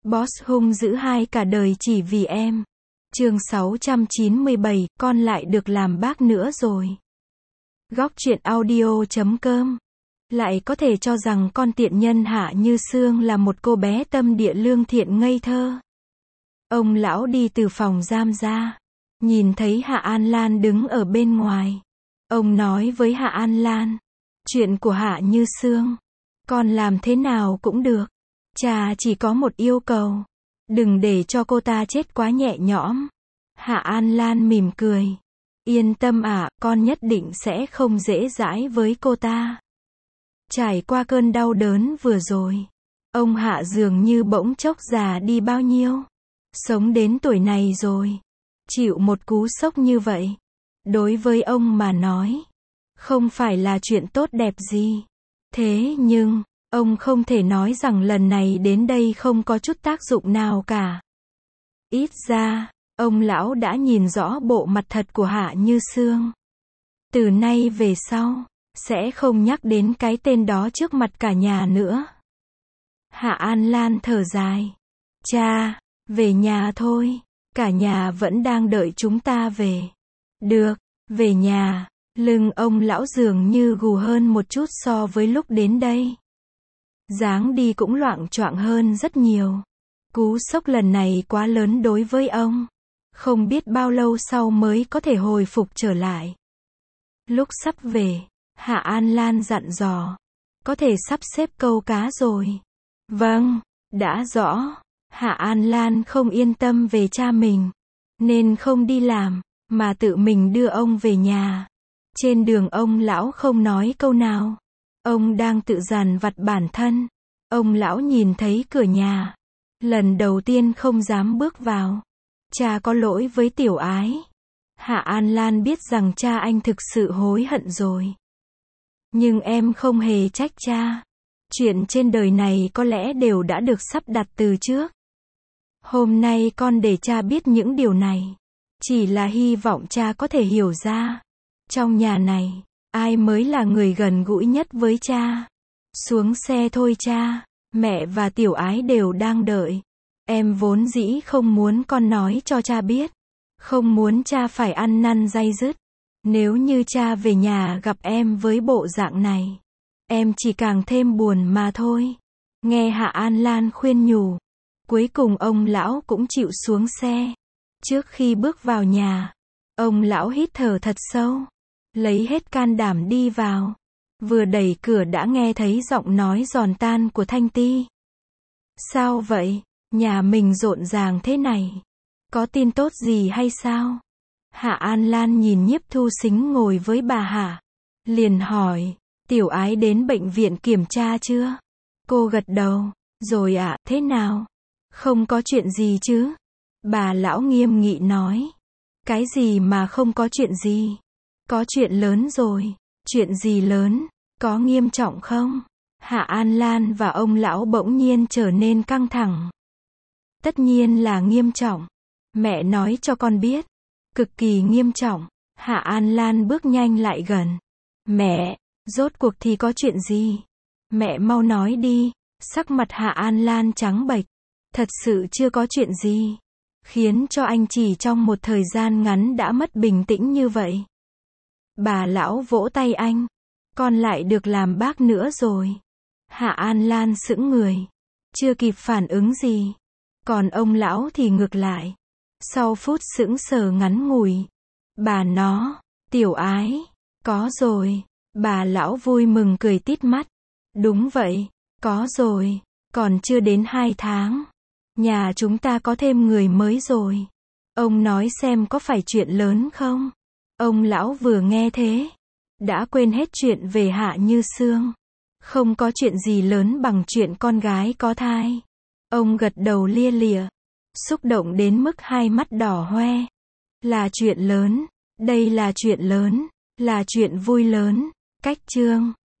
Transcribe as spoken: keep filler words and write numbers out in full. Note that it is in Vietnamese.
Boss hung dữ hai cả đời chỉ vì em. Chương sáu trăm chín mươi bảy, con lại được làm bác nữa rồi. Góc truyện audio chấm com. Lại có thể cho rằng con tiện nhân Hạ Như Sương là một cô bé tâm địa lương thiện ngây thơ. Ông lão đi từ phòng giam ra, nhìn thấy Hạ An Lan đứng ở bên ngoài. Ông nói với Hạ An Lan, chuyện của Hạ Như Sương, con làm thế nào cũng được. Cha chỉ có một yêu cầu, đừng để cho cô ta chết quá nhẹ nhõm. Hạ An Lan mỉm cười, yên tâm ạ, con nhất định sẽ không dễ dãi với cô ta. Trải qua cơn đau đớn vừa rồi, ông Hạ dường như bỗng chốc già đi bao nhiêu. Sống đến tuổi này rồi, chịu một cú sốc như vậy, đối với ông mà nói, không phải là chuyện tốt đẹp gì. Thế nhưng, ông không thể nói rằng lần này đến đây không có chút tác dụng nào cả. Ít ra, ông lão đã nhìn rõ bộ mặt thật của Hạ Như Sương. Từ nay về sau, sẽ không nhắc đến cái tên đó trước mặt cả nhà nữa. Hạ An Lan thở dài. Cha, về nhà thôi, cả nhà vẫn đang đợi chúng ta về. Được, về nhà. Lưng ông lão dường như gù hơn một chút so với lúc đến đây. Dáng đi cũng loạng choạng hơn rất nhiều. Cú sốc lần này quá lớn đối với ông. Không biết bao lâu sau mới có thể hồi phục trở lại. Lúc sắp về, Hạ An Lan dặn dò, có thể sắp xếp câu cá rồi. Vâng, đã rõ. Hạ An Lan không yên tâm về cha mình, nên không đi làm, mà tự mình đưa ông về nhà. Trên đường ông lão không nói câu nào. Ông đang tự dằn vặt bản thân. Ông lão nhìn thấy cửa nhà. Lần đầu tiên không dám bước vào. Cha có lỗi với Tiểu Ái. Hạ An Lan biết rằng cha anh thực sự hối hận rồi. Nhưng em không hề trách cha. Chuyện trên đời này có lẽ đều đã được sắp đặt từ trước. Hôm nay con để cha biết những điều này. Chỉ là hy vọng cha có thể hiểu ra. Trong nhà này, ai mới là người gần gũi nhất với cha? Xuống xe thôi cha, mẹ và Tiểu Ái đều đang đợi. Em vốn dĩ không muốn con nói cho cha biết. Không muốn cha phải ăn năn day dứt. Nếu như cha về nhà gặp em với bộ dạng này, em chỉ càng thêm buồn mà thôi. Nghe Hạ An Lan khuyên nhủ, cuối cùng ông lão cũng chịu xuống xe. Trước khi bước vào nhà, ông lão hít thở thật sâu, lấy hết can đảm đi vào. Vừa đẩy cửa đã nghe thấy giọng nói giòn tan của Thanh Ti. Sao vậy? Nhà mình rộn ràng thế này. Có tin tốt gì hay sao? Hạ An Lan nhìn Nhiếp Thu Sính ngồi với bà Hạ. Liền hỏi, Tiểu Ái đến bệnh viện kiểm tra chưa? Cô gật đầu, rồi ạ, à, thế nào? Không có chuyện gì chứ? Bà lão nghiêm nghị nói. Cái gì mà không có chuyện gì? Có chuyện lớn rồi. Chuyện gì lớn? Có nghiêm trọng không? Hạ An Lan và ông lão bỗng nhiên trở nên căng thẳng. Tất nhiên là nghiêm trọng. Mẹ nói cho con biết. Cực kỳ nghiêm trọng. Hạ An Lan bước nhanh lại gần. Mẹ, rốt cuộc thì có chuyện gì? Mẹ mau nói đi. Sắc mặt Hạ An Lan trắng bệch. Thật sự chưa có chuyện gì. Khiến cho anh chỉ trong một thời gian ngắn đã mất bình tĩnh như vậy. Bà lão vỗ tay anh. Con lại được làm bác nữa rồi. Hạ An Lan sững người. Chưa kịp phản ứng gì. Còn ông lão thì ngược lại. Sau phút sững sờ ngắn ngủi. Bà nó, Tiểu Ái, có rồi. Bà lão vui mừng cười tít mắt. Đúng vậy, có rồi. Còn chưa đến hai tháng. Nhà chúng ta có thêm người mới rồi. Ông nói xem có phải chuyện lớn không? Ông lão vừa nghe thế, đã quên hết chuyện về Hạ Như Sương. Không có chuyện gì lớn bằng chuyện con gái có thai. Ông gật đầu lia lịa, xúc động đến mức hai mắt đỏ hoe. Là chuyện lớn, đây là chuyện lớn, là chuyện vui lớn. Cách chương